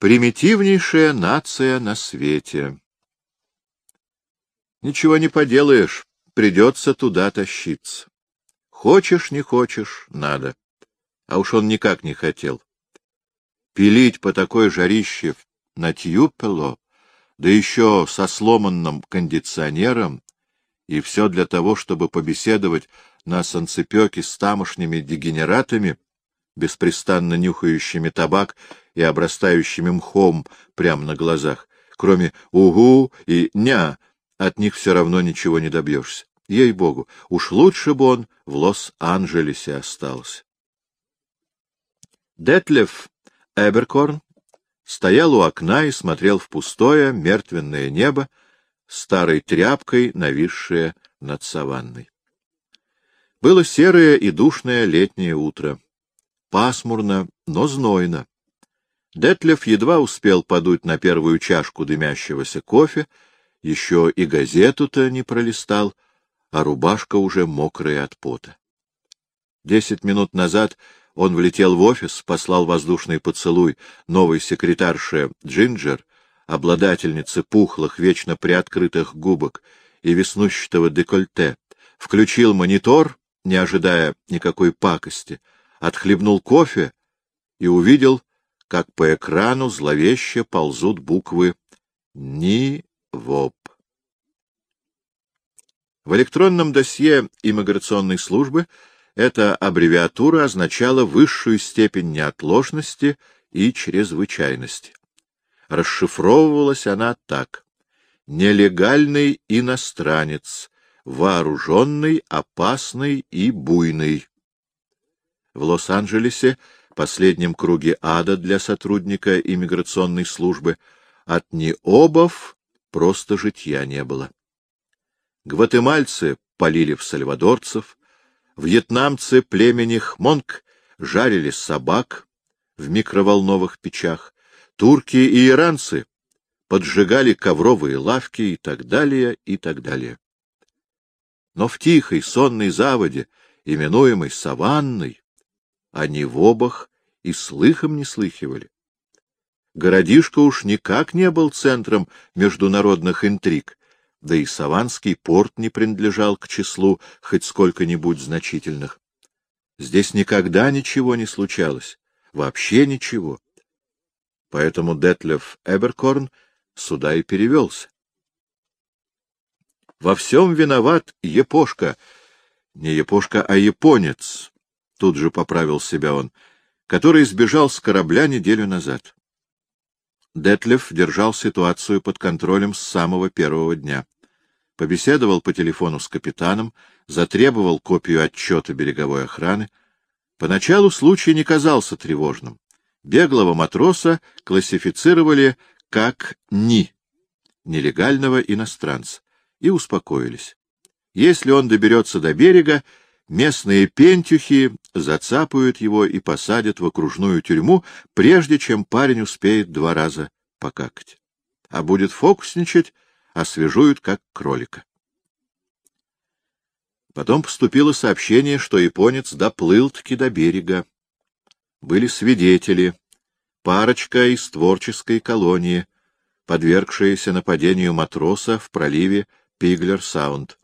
примитивнейшая нация на свете. Ничего не поделаешь, придется туда тащиться. Хочешь, не хочешь, надо. А уж он никак не хотел. Пилить по такой жарище на Тьюпело, да еще со сломанным кондиционером, и все для того, чтобы побеседовать на санцепёке с тамошними дегенератами, беспрестанно нюхающими табак и обрастающими мхом прямо на глазах. Кроме «угу» и «ня», от них все равно ничего не добьешься. Ей-богу, уж лучше бы он в Лос-Анджелесе остался. Детлеф Эберкорн стоял у окна и смотрел в пустое, мертвенное небо, старой тряпкой, нависшее над саванной. Было серое и душное летнее утро. Пасмурно, но знойно. Детлеф едва успел подуть на первую чашку дымящегося кофе, еще и газету-то не пролистал, а рубашка уже мокрая от пота. 10 минут назад он влетел в офис, послал воздушный поцелуй новой секретарше Джинджер, обладательнице пухлых, вечно приоткрытых губок и веснущатого декольте, включил монитор, не ожидая никакой пакости, отхлебнул кофе и увидел, как по экрану зловеще ползут буквы «НИВОП». В электронном досье иммиграционной службы эта аббревиатура означала высшую степень неотложности и чрезвычайности. Расшифровывалась она так: «Нелегальный иностранец, вооруженный, опасный и буйный». В Лос-Анджелесе, последнем круге ада для сотрудника иммиграционной службы, от необов просто житья не было. Гватемальцы полили в сальвадорцев, вьетнамцы племени Хмонг жарили собак в микроволновых печах, турки и иранцы поджигали ковровые лавки и так далее, и так далее. Но в тихой сонной заводе, именуемой Саванной, они в обах и слыхом не слыхивали. Городишко уж никак не был центром международных интриг, да и Саванский порт не принадлежал к числу хоть сколько-нибудь значительных. Здесь никогда ничего не случалось, вообще ничего. Поэтому Детлеф Эберкорн сюда и перевелся. Во всем виноват Япошка, не Япошка, а японец, тут же поправил себя он, который сбежал с корабля неделю назад. Детлеф держал ситуацию под контролем с самого первого дня. Побеседовал по телефону с капитаном, затребовал копию отчета береговой охраны. Поначалу случай не казался тревожным. Беглого матроса классифицировали как нелегального иностранца, и успокоились. Если он доберется до берега, местные пентюхи зацапают его и посадят в окружную тюрьму, прежде чем парень успеет 2 раза покакать. А будет фокусничать, освежуют как кролика. Потом поступило сообщение, что японец доплыл-таки до берега. Были свидетели, парочка из творческой колонии, подвергшаяся нападению матроса в проливе Пиглер-Саунд.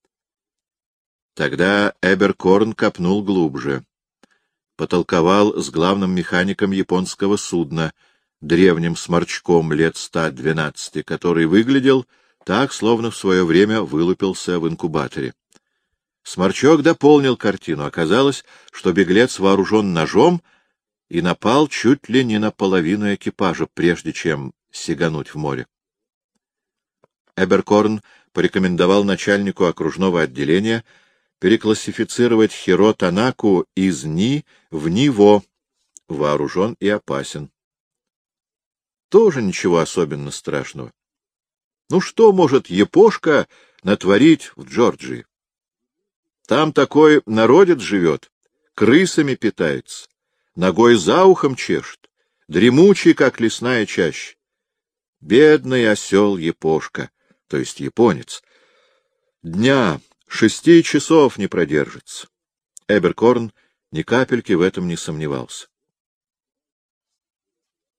Тогда Эберкорн копнул глубже. Потолковал с главным механиком японского судна, древним сморчком лет 112, который выглядел так, словно в свое время вылупился в инкубаторе. Сморчок дополнил картину. Оказалось, что беглец вооружен ножом и напал чуть ли не на половину экипажа, прежде чем сигануть в море. Эберкорн порекомендовал начальнику окружного отделения переклассифицировать Хиро Танаку из НИ в НИВО, вооружен и опасен. Тоже ничего особенно страшного. Ну что может Япошка натворить в Джорджии? Там такой народец живет, крысами питается, ногой за ухом чешет, дремучий, как лесная чаща. Бедный осел Япошка, то есть японец, дня 6 часов не продержится. Эберкорн ни капельки в этом не сомневался.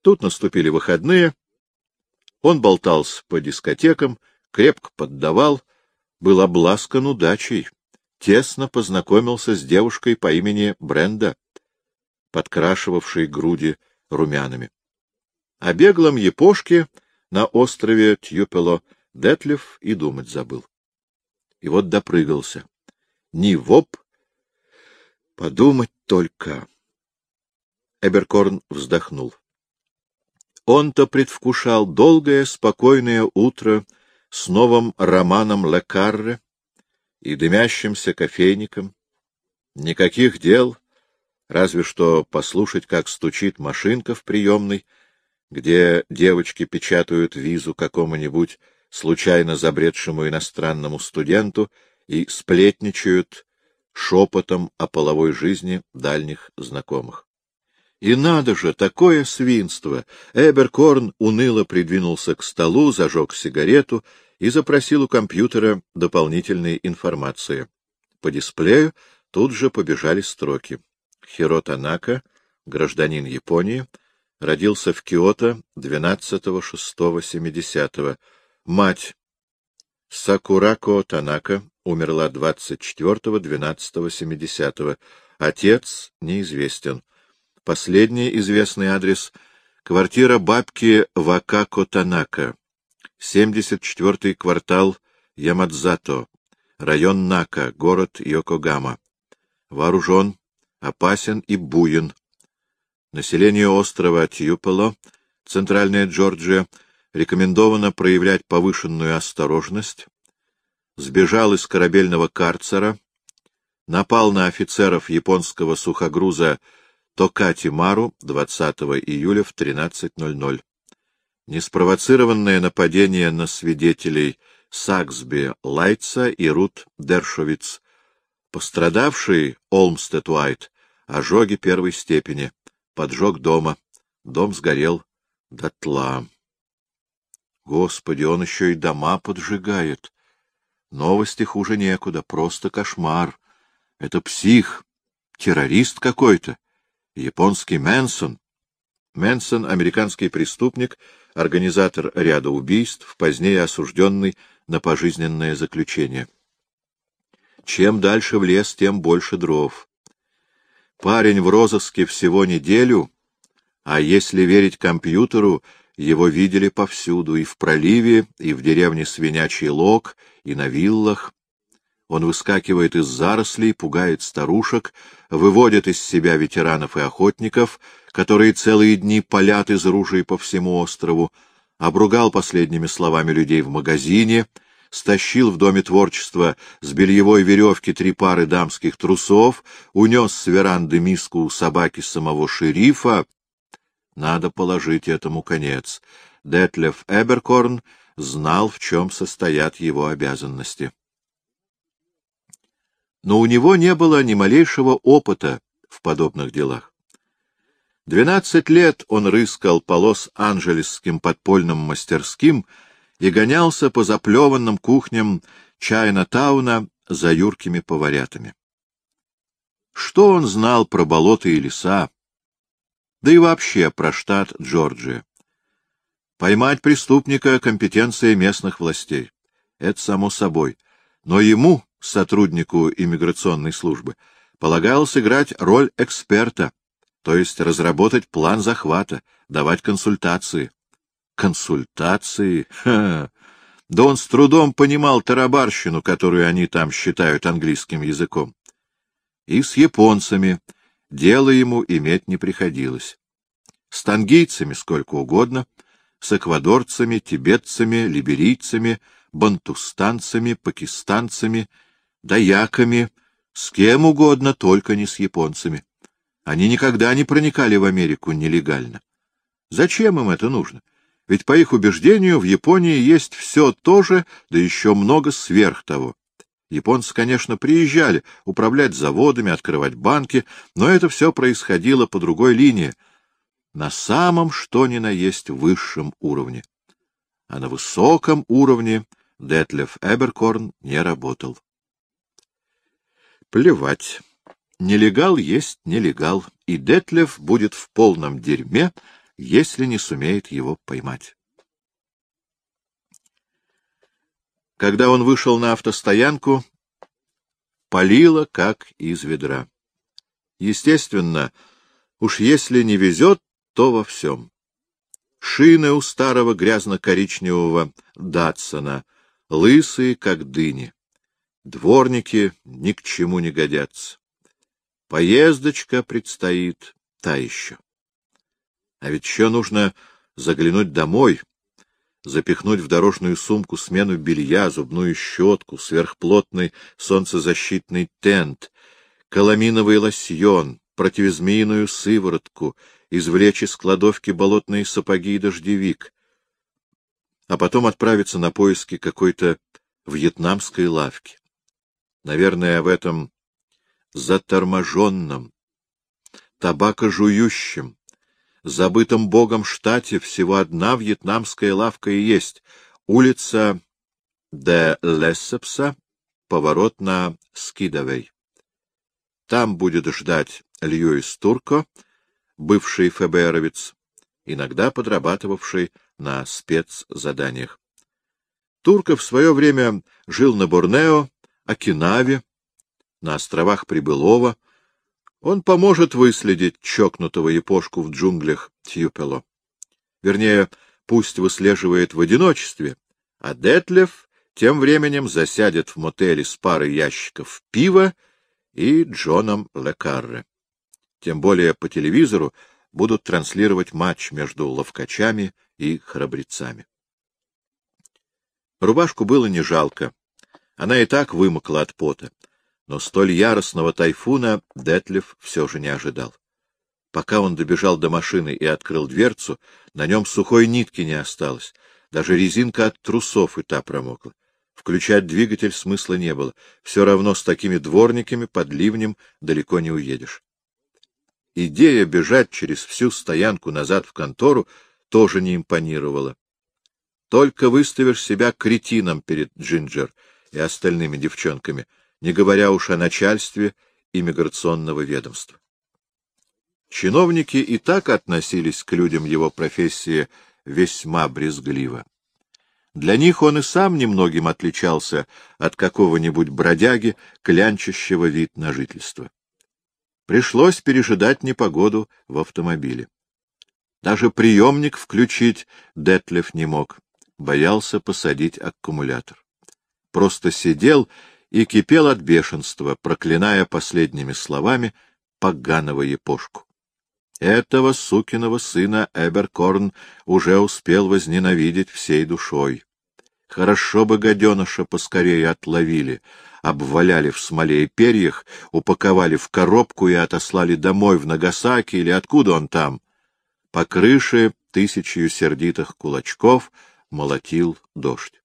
Тут наступили выходные. Он болтался по дискотекам, крепко поддавал, был обласкан удачей, тесно познакомился с девушкой по имени Бренда, подкрашивавшей груди румянами. О беглом япошке на острове Тьюпело Детлеф и думать забыл. И вот допрыгался. Ни-воп, подумать только. Эберкорн вздохнул. Он-то предвкушал долгое, спокойное утро с новым романом Ле Карре и дымящимся кофейником. Никаких дел, разве что послушать, как стучит машинка в приемной, где девочки печатают визу какому-нибудь случайно забредшему иностранному студенту и сплетничают шепотом о половой жизни дальних знакомых. И надо же, такое свинство! Эберкорн уныло придвинулся к столу, зажег сигарету и запросил у компьютера дополнительной информации. По дисплею тут же побежали строки. Хиро Танака, гражданин Японии, родился в Киото 12.06.70. Мать Сакурако Танака умерла 24.12.70. Отец неизвестен. Последний известный адрес — квартира бабки Вакако Танака, 74-й квартал Ямадзато, район Нака, город Йокогама. Вооружен, опасен и буен. Населению острова Тьюпело, Центральная Джорджия, рекомендовано проявлять повышенную осторожность. Сбежал из корабельного карцера, напал на офицеров японского сухогруза Токати Мару 20 июля в 13:00. Неспровоцированное нападение на свидетелей Саксби Лайтса и Рут Дершовиц. Пострадавший Олмстед Уайт. Ожоги первой степени. Поджог дома. Дом сгорел дотла. Господи, он еще и дома поджигает. Новости хуже некуда. Просто кошмар. Это псих. Террорист какой-то. Японский Мэнсон. Мэнсон — американский преступник, организатор ряда убийств, позднее осужденный на пожизненное заключение. Чем дальше в лес, тем больше дров. Парень в розыске всего неделю, а если верить компьютеру, его видели повсюду, и в проливе, и в деревне Свинячий Лог, и на виллах. Он выскакивает из зарослей, пугает старушек, выводит из себя ветеранов и охотников, которые целые дни палят из ружей по всему острову, обругал последними словами людей в магазине, стащил в Доме творчества с бельевой веревки 3 пары дамских трусов, унес с веранды миску собаки самого шерифа. Надо положить этому конец. Детлеф Эберкорн знал, в чем состоят его обязанности. Но у него не было ни малейшего опыта в подобных делах. 12 лет он рыскал по лос-анджелесским подпольным мастерским и гонялся по заплеванным кухням Чайна-тауна за юркими поварятами. Что он знал про болота и леса, да и вообще про штат Джорджия? Поймать преступника — компетенция местных властей. Это само собой. Но ему, сотруднику иммиграционной службы, полагалось играть роль эксперта, то есть разработать план захвата, давать консультации. Консультации? Ха! Да он с трудом понимал тарабарщину, которую они там считают английским языком. И с японцами дело ему иметь не приходилось. С тангийцами сколько угодно, с эквадорцами, тибетцами, либерийцами, бантустанцами, пакистанцами, даяками, с кем угодно, только не с японцами. Они никогда не проникали в Америку нелегально. Зачем им это нужно? Ведь, по их убеждению, в Японии есть все то же, да еще много сверх того. Японцы, конечно, приезжали управлять заводами, открывать банки, но это все происходило по другой линии, на самом что ни на есть высшем уровне. А на высоком уровне Детлеф Эберкорн не работал. Плевать. Нелегал есть нелегал, и Детлеф будет в полном дерьме, если не сумеет его поймать. Когда он вышел на автостоянку, палило, как из ведра. Естественно, уж если не везет, то во всем. Шины у старого грязно-коричневого Датсона лысые, как дыни. Дворники ни к чему не годятся. Поездочка предстоит та еще. А ведь еще нужно заглянуть домой, запихнуть в дорожную сумку смену белья, зубную щетку, сверхплотный солнцезащитный тент, каламиновый лосьон, противозмеиную сыворотку, извлечь из кладовки болотные сапоги и дождевик, а потом отправиться на поиски какой-то вьетнамской лавки. Наверное, в этом заторможенном, табакожующем, забытом Богом штате всего одна вьетнамская лавка и есть — улица де Лессепса, поворот на Скидавей. Там будет ждать Льюис Турко, бывший ФБРовец, иногда подрабатывавший на спецзаданиях. Турко в свое время жил на Борнео, Окинаве, на островах Прибылова. Он поможет выследить чокнутого япошку в джунглях Тьюпело. Вернее, пусть выслеживает в одиночестве, а Детлеф тем временем засядет в мотеле с парой ящиков пива и Джоном Ле Карре. Тем более по телевизору будут транслировать матч между ловкачами и храбрецами. Рубашку было не жалко. Она и так вымокла от пота. Но столь яростного тайфуна Детлеф все же не ожидал. Пока он добежал до машины и открыл дверцу, на нем сухой нитки не осталось. Даже резинка от трусов и та промокла. Включать двигатель смысла не было. Все равно с такими дворниками под ливнем далеко не уедешь. Идея бежать через всю стоянку назад в контору тоже не импонировала. Только выставишь себя кретином перед Джинджер и остальными девчонками, не говоря уж о начальстве иммиграционного ведомства. Чиновники и так относились к людям его профессии весьма брезгливо. Для них он и сам немногим отличался от какого-нибудь бродяги, клянчащего вид на жительство. Пришлось пережидать непогоду в автомобиле. Даже приемник включить Детлеф не мог, боялся посадить аккумулятор. Просто сидел и кипел от бешенства, проклиная последними словами поганого япошку. Этого сукиного сына Эберкорн уже успел возненавидеть всей душой. Хорошо бы гаденыша поскорее отловили, обваляли в смоле и перьях, упаковали в коробку и отослали домой в Нагасаки или откуда он там. По крыше 1000 сердитых кулачков молотил дождь.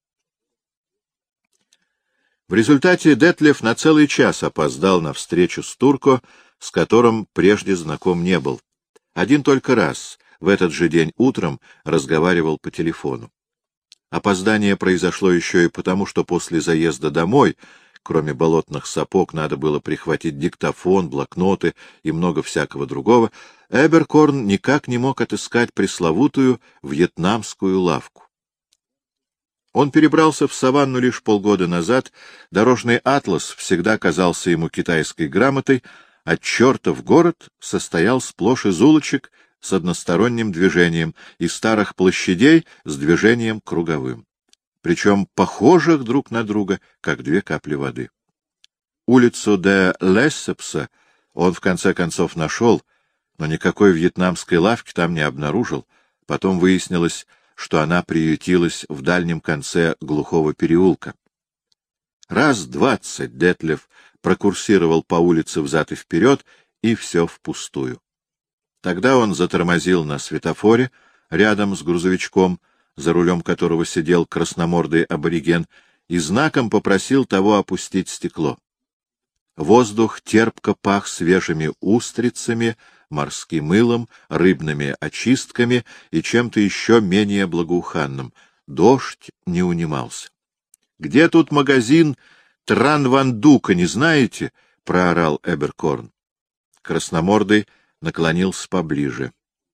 В результате Детлеф на целый час опоздал на встречу с Турко, с которым прежде знаком не был. Один только раз, в этот же день утром, разговаривал по телефону. Опоздание произошло еще и потому, что после заезда домой, кроме болотных сапог, надо было прихватить диктофон, блокноты и много всякого другого, Эберкорн никак не мог отыскать пресловутую вьетнамскую лавку. Он перебрался в саванну лишь полгода назад, дорожный атлас всегда казался ему китайской грамотой, а чертов город состоял сплошь из улочек с односторонним движением и старых площадей с движением круговым, причем похожих друг на друга, как две капли воды. Улицу де Лессепса он в конце концов нашел, но никакой вьетнамской лавки там не обнаружил. Потом выяснилось, что она приютилась в дальнем конце глухого переулка. Раз 20 Детлеф прокурсировал по улице взад и вперед, и все впустую. Тогда он затормозил на светофоре рядом с грузовичком, за рулем которого сидел красномордый абориген, и знаком попросил того опустить стекло. Воздух терпко пах свежими устрицами, морским мылом, рыбными очистками и чем-то еще менее благоуханным. Дождь не унимался. — Где тут магазин Тран-Ван-Дука, не знаете? — проорал Эберкорн. Красномордый наклонился поближе.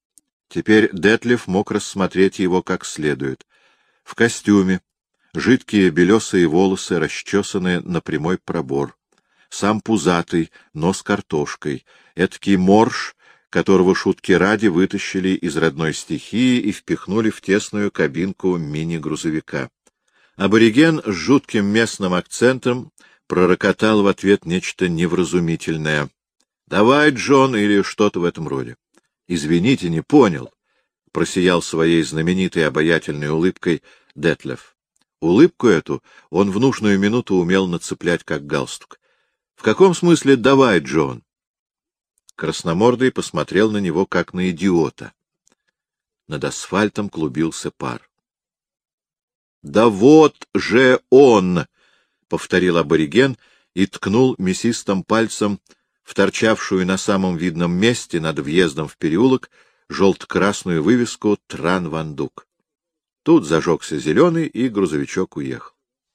Теперь Детлеф мог рассмотреть его как следует. В костюме, жидкие белесые волосы, расчесанные на прямой пробор. Сам пузатый, но с картошкой. Эдакий морж, которого шутки ради вытащили из родной стихии и впихнули в тесную кабинку мини-грузовика. Абориген с жутким местным акцентом пророкотал в ответ нечто невразумительное. — Давай, Джон, или что-то в этом роде. — Извините, не понял, — просиял своей знаменитой обаятельной улыбкой Детлеф. Улыбку эту он в нужную минуту умел нацеплять как галстук. — В каком смысле «давай, Джон»? Красномордый посмотрел на него, как на идиота. Над асфальтом клубился пар. — Да вот же он! — повторил абориген и ткнул мясистым пальцем в торчавшую на самом видном месте над въездом в переулок желто-красную вывеску «Тран-Вандук». Тут зажегся зеленый, и грузовичок уехал.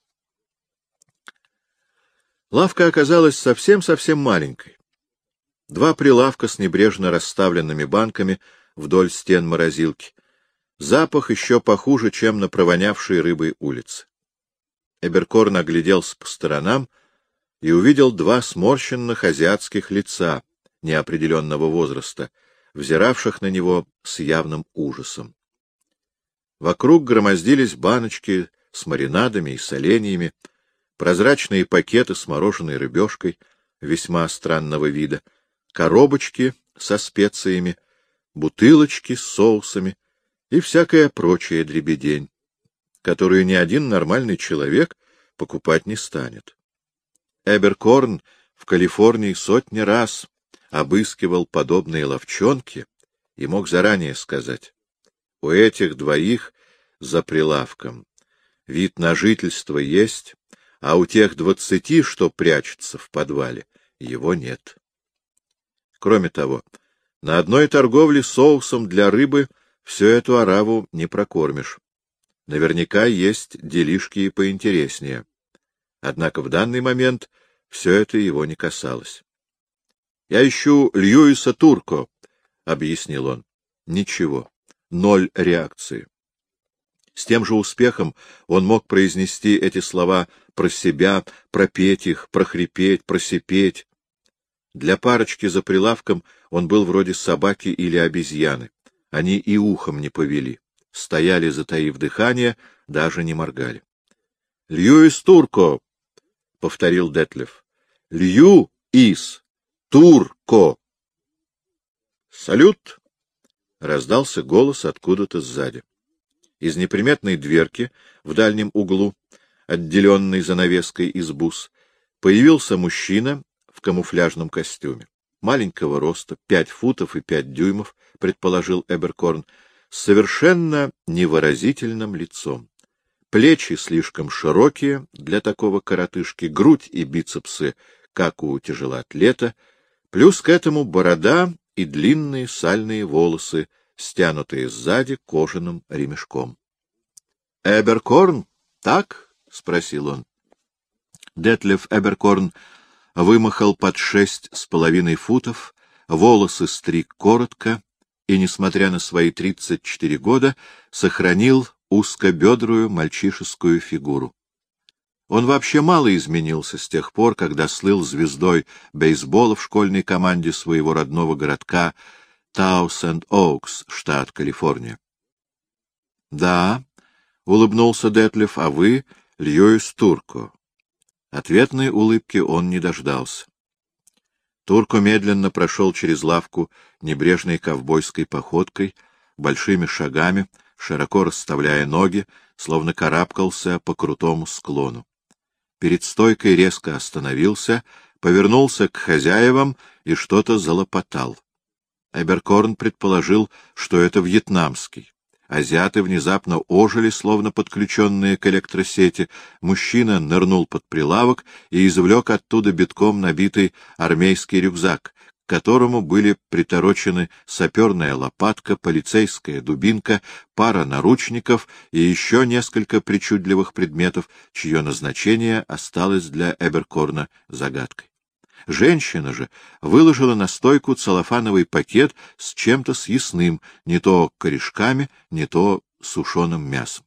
Лавка оказалась совсем-совсем маленькой. Два прилавка с небрежно расставленными банками вдоль стен морозилки. Запах еще похуже, чем на провонявшей рыбой улице. Эберкорн огляделся по сторонам и увидел два сморщенных азиатских лица неопределенного возраста, взиравших на него с явным ужасом. Вокруг громоздились баночки с маринадами и соленьями, прозрачные пакеты с мороженой рыбешкой весьма странного вида, коробочки со специями, бутылочки с соусами и всякая прочая дребедень, которую ни один нормальный человек покупать не станет. Эберкорн в Калифорнии сотни раз обыскивал подобные лавчонки и мог заранее сказать: у этих двоих за прилавком вид на жительство есть, а у тех 20, что прячутся в подвале, его нет. Кроме того, на одной торговле соусом для рыбы всю эту ораву не прокормишь. Наверняка есть делишки и поинтереснее. Однако в данный момент все это его не касалось. — Я ищу Льюиса Турко, — объяснил он. Ничего. 0 реакции. С тем же успехом он мог произнести эти слова про себя, пропеть их, прохрипеть, просипеть. Для парочки за прилавком он был вроде собаки или обезьяны. Они и ухом не повели. Стояли, затаив дыхание, даже не моргали. — Льюис Турко, — повторил Детлеф. — Льюис Турко. — Салют! — раздался голос откуда-то сзади. Из неприметной дверки в дальнем углу, отделенной занавеской из бус, появился мужчина в камуфляжном костюме. Маленького роста, 5 футов и 5 дюймов, предположил Эберкорн, с совершенно невыразительным лицом. Плечи слишком широкие для такого коротышки, грудь и бицепсы, как у тяжелоатлета, плюс к этому борода и длинные сальные волосы, стянутые сзади кожаным ремешком. — Эберкорн, так? — спросил он. Детлеф Эберкорн вымахал под 6,5 футов, волосы стриг коротко и, несмотря на свои 34 года, сохранил узкобедрую мальчишескую фигуру. Он вообще мало изменился с тех пор, когда слыл звездой бейсбола в школьной команде своего родного городка Таусенд-Оукс, штат Калифорния. — Да, — улыбнулся Детлеф, — а вы Льюис Турко. Ответной улыбки он не дождался. Турко медленно прошел через лавку небрежной ковбойской походкой, большими шагами, широко расставляя ноги, словно карабкался по крутому склону. Перед стойкой резко остановился, повернулся к хозяевам и что-то залопотал. Эберкорн предположил, что это вьетнамский. Азиаты внезапно ожили, словно подключенные к электросети. Мужчина нырнул под прилавок и извлек оттуда битком набитый армейский рюкзак, к которому были приторочены саперная лопатка, полицейская дубинка, пара наручников и еще несколько причудливых предметов, чье назначение осталось для Эберкорна загадкой. Женщина же выложила на стойку целлофановый пакет с чем-то съестным, не то корешками, не то сушеным мясом.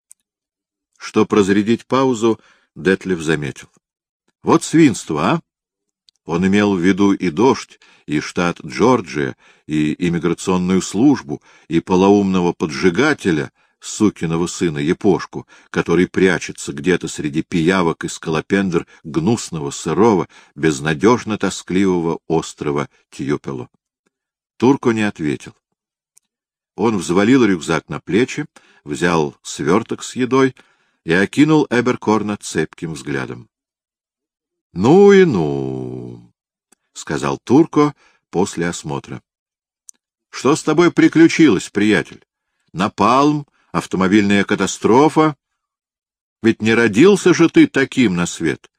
Чтоб разрядить паузу, Детлеф заметил: — Вот свинство, а! Он имел в виду и дождь, и штат Джорджия, и иммиграционную службу, и полоумного поджигателя, сукиного сына Япошку, который прячется где-то среди пиявок и скалопендр гнусного, сырого, безнадежно тоскливого острова Тьюпело. Турко не ответил. Он взвалил рюкзак на плечи, взял сверток с едой и окинул Эберкорна цепким взглядом. — Ну и ну, — сказал Турко после осмотра. — Что с тобой приключилось, приятель? Напалм, автомобильная катастрофа? Ведь не родился же ты таким на свет.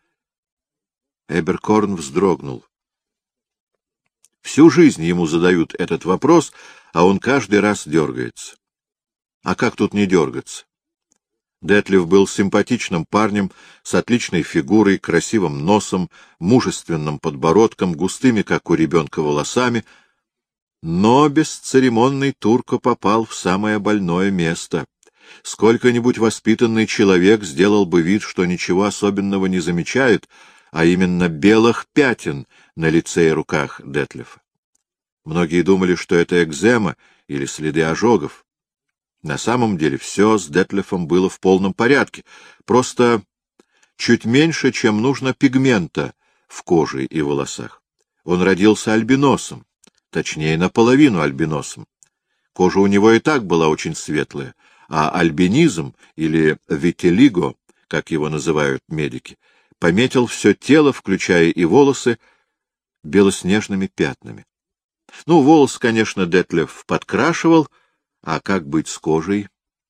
Эберкорн вздрогнул. Всю жизнь ему задают этот вопрос, а он каждый раз дергается. А как тут не дергаться? Детлеф был симпатичным парнем, с отличной фигурой, красивым носом, мужественным подбородком, густыми, как у ребенка, волосами, но бесцеремонный Турко попал в самое больное место. Сколько-нибудь воспитанный человек сделал бы вид, что ничего особенного не замечает, а именно белых пятен на лице и руках Детлефа. Многие думали, что это экзема или следы ожогов. На самом деле все с Детлефом было в полном порядке, просто чуть меньше, чем нужно пигмента в коже и волосах. Он родился альбиносом, точнее, наполовину альбиносом. Кожа у него и так была очень светлая, а альбинизм, или витилиго, как его называют медики, пометил все тело, включая и волосы, белоснежными пятнами. Ну, волос, конечно, Детлеф подкрашивал, а как быть с кожей?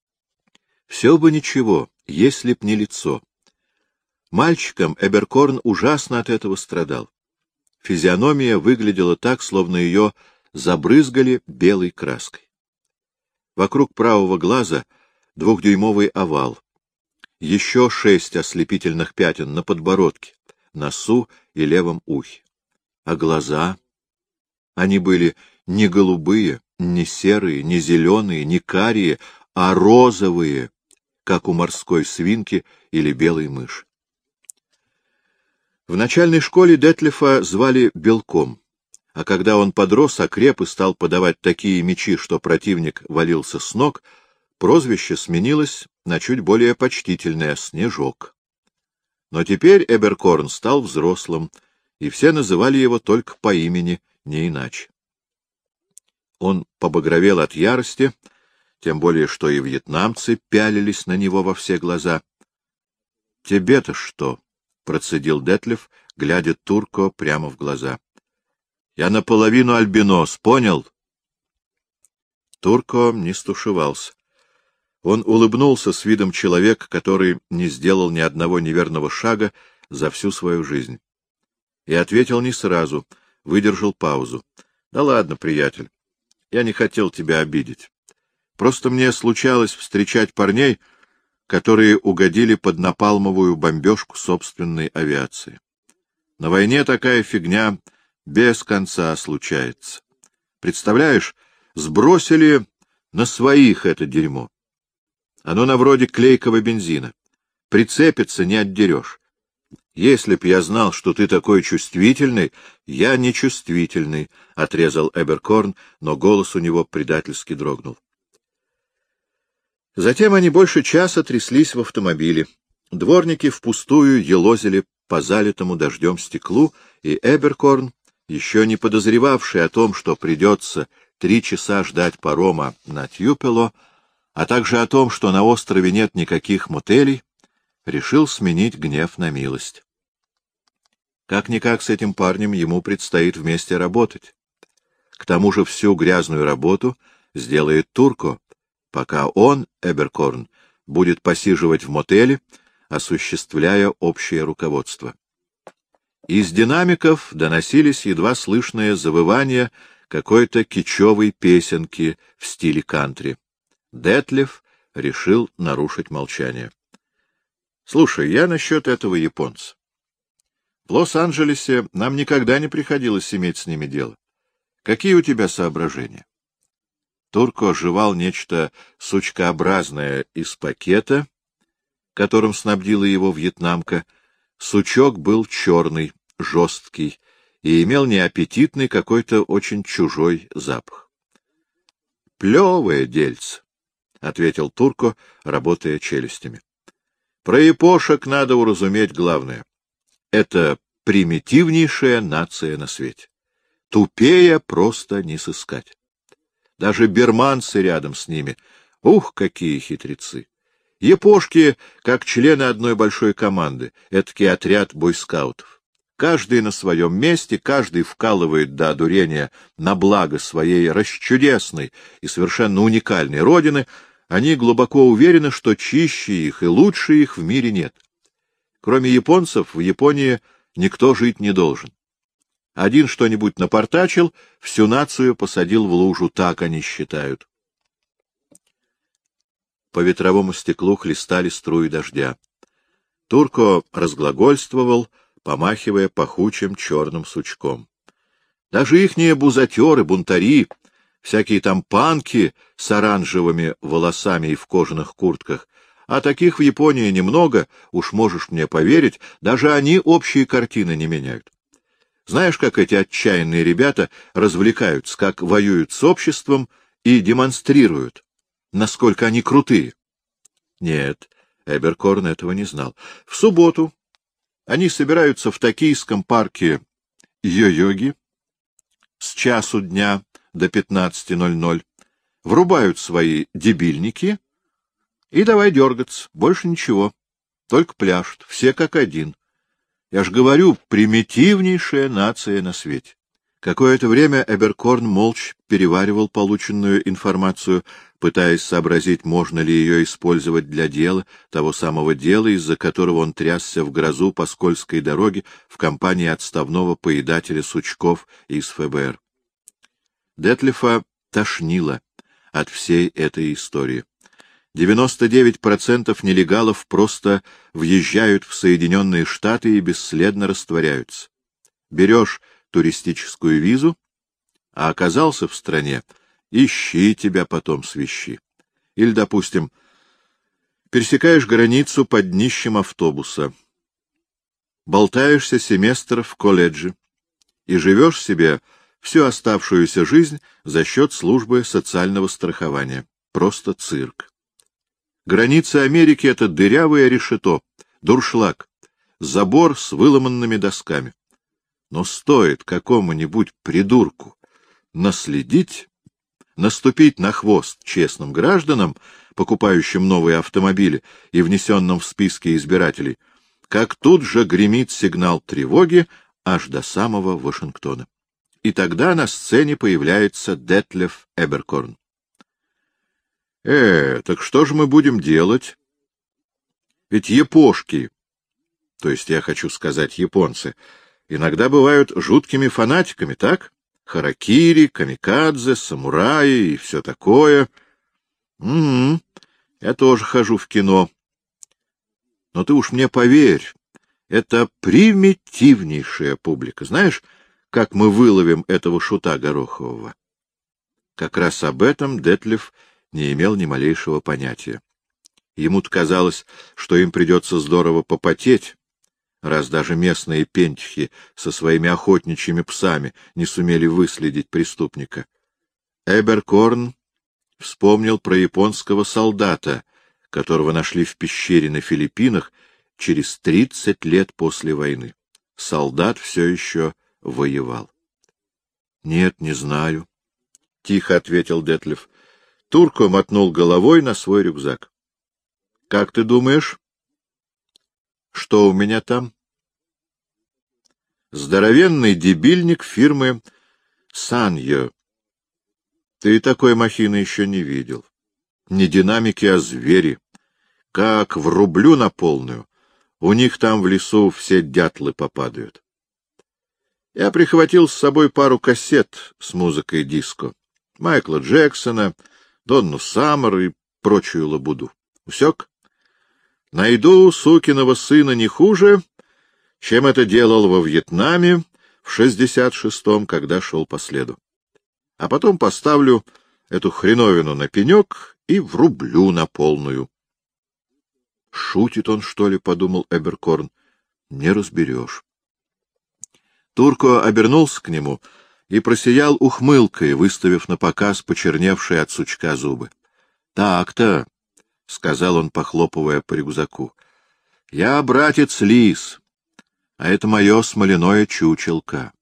Все бы ничего, если б не лицо. Мальчиком Эберкорн ужасно от этого страдал. Физиономия выглядела так, словно ее забрызгали белой краской. Вокруг правого глаза 2-дюймовый овал, еще 6 ослепительных пятен на подбородке, носу и левом ухе. А глаза? Они были не голубые, не серые, не зеленые, не карие, а розовые, как у морской свинки или белой мыши. В начальной школе Детлефа звали Белком, а когда он подрос, окреп и стал подавать такие мячи, что противник валился с ног, прозвище сменилось на чуть более почтительное — Снежок. Но теперь Эберкорн стал взрослым, и все называли его только по имени, не иначе. Он побагровел от ярости, тем более что и вьетнамцы пялились на него во все глаза. — Тебе-то что? — процедил Детлеф, глядя Турко прямо в глаза. — Я наполовину альбинос, понял? Турко не стушевался. Он улыбнулся с видом человека, который не сделал ни одного неверного шага за всю свою жизнь. И ответил не сразу, выдержал паузу. — Да ладно, приятель, я не хотел тебя обидеть. Просто мне случалось встречать парней, которые угодили под напалмовую бомбежку собственной авиации. На войне такая фигня без конца случается. Представляешь, сбросили на своих это дерьмо. Оно на вроде клейкого бензина. Прицепиться не отдерешь. Если б я знал, что ты такой чувствительный, я не чувствительный, — отрезал Эберкорн, но голос у него предательски дрогнул. Затем они больше часа тряслись в автомобиле. Дворники впустую елозили по залитому дождем стеклу, и Эберкорн, еще не подозревавший о том, что придется 3 часа ждать парома на Тьюпело, а также о том, что на острове нет никаких мотелей, решил сменить гнев на милость. Как-никак с этим парнем ему предстоит вместе работать. К тому же всю грязную работу сделает Турко, пока он, Эберкорн, будет посиживать в мотеле, осуществляя общее руководство. Из динамиков доносились едва слышные завывания какой-то кичевой песенки в стиле кантри. Детлеф решил нарушить молчание. — Слушай, я насчет этого японца. В Лос-Анджелесе нам никогда не приходилось иметь с ними дело. Какие у тебя соображения? Турко жевал нечто сучкообразное из пакета, которым снабдила его вьетнамка. Сучок был черный, жесткий и имел неаппетитный какой-то очень чужой запах. — Плевое дельце, — ответил Турко, работая челюстями. — Про япошек надо уразуметь главное. Это примитивнейшая нация на свете. Тупее просто не сыскать. Даже берманцы рядом с ними. Ух, какие хитрецы! Япошки, как члены одной большой команды, этакий отряд бойскаутов. Каждый на своем месте, каждый вкалывает до одурения на благо своей расчудесной и совершенно уникальной родины. Они глубоко уверены, что чище их и лучше их в мире нет. Кроме японцев, в Японии никто жить не должен. Один что-нибудь напортачил, всю нацию посадил в лужу, так они считают. По ветровому стеклу хлестали струи дождя. Турко разглагольствовал, помахивая пахучим черным сучком. Даже ихние бузатеры, бунтари, всякие там панки с оранжевыми волосами и в кожаных куртках, а таких в Японии немного, уж можешь мне поверить, даже они общие картины не меняют. Знаешь, как эти отчаянные ребята развлекаются, как воюют с обществом и демонстрируют, насколько они крутые? Нет, Эберкорн этого не знал. В субботу они собираются в токийском парке Йо-Йоги с часу дня до 15:00, врубают свои дебильники и давай дергаться, больше ничего, только пляшут, все как один. Я ж говорю, примитивнейшая нация на свете. Какое-то время Эберкорн молча переваривал полученную информацию, пытаясь сообразить, можно ли ее использовать для дела, того самого дела, из-за которого он трясся в грозу по скользкой дороге в компании отставного поедателя сучков из ФБР. Детлефа тошнило от всей этой истории. 99% нелегалов просто въезжают в Соединенные Штаты и бесследно растворяются. Берешь туристическую визу, а оказался в стране, ищи тебя потом свищи. Или, допустим, пересекаешь границу под днищем автобуса, болтаешься семестр в колледже и живешь себе всю оставшуюся жизнь за счет службы социального страхования. Просто цирк. Границы Америки — это дырявое решето, дуршлаг, забор с выломанными досками. Но стоит какому-нибудь придурку наследить, наступить на хвост честным гражданам, покупающим новые автомобили и внесенным в списки избирателей, как тут же гремит сигнал тревоги аж до самого Вашингтона. И тогда на сцене появляется Детлеф Эберкорн. Так что же мы будем делать? Ведь япошки, то есть я хочу сказать японцы, иногда бывают жуткими фанатиками, так? Харакири, камикадзе, самураи и все такое. Я тоже хожу в кино. Но ты уж мне поверь, это примитивнейшая публика. Знаешь, как мы выловим этого шута Горохового? Как раз об этом Детлеф не имел ни малейшего понятия. Ему-то казалось, что им придется здорово попотеть, раз даже местные пентихи со своими охотничьими псами не сумели выследить преступника. Эберкорн вспомнил про японского солдата, которого нашли в пещере на Филиппинах через 30 лет после войны. Солдат все еще воевал. — Нет, не знаю, — тихо ответил Детлеф. Турко мотнул головой на свой рюкзак. — Как ты думаешь, что у меня там? Здоровенный дебильник фирмы Саньо. Ты такой махины еще не видел. Не динамики, а звери. Как врублю на полную, у них там в лесу все дятлы попадают. Я прихватил с собой пару кассет с музыкой диско. Майкла Джексона, Донну Саммер и прочую лабуду. Усек? Найду сукиного сына не хуже, чем это делал во Вьетнаме в 66-м, когда шел по следу. А потом поставлю эту хреновину на пенек и врублю на полную. — Шутит он, что ли? — подумал Эберкорн. — Не разберешь. Турко обернулся к нему и просиял ухмылкой, выставив на показ почерневшие от сучка зубы. — Так-то, — сказал он, похлопывая по рюкзаку, — я братец Лис, а это мое смоляное чучелко.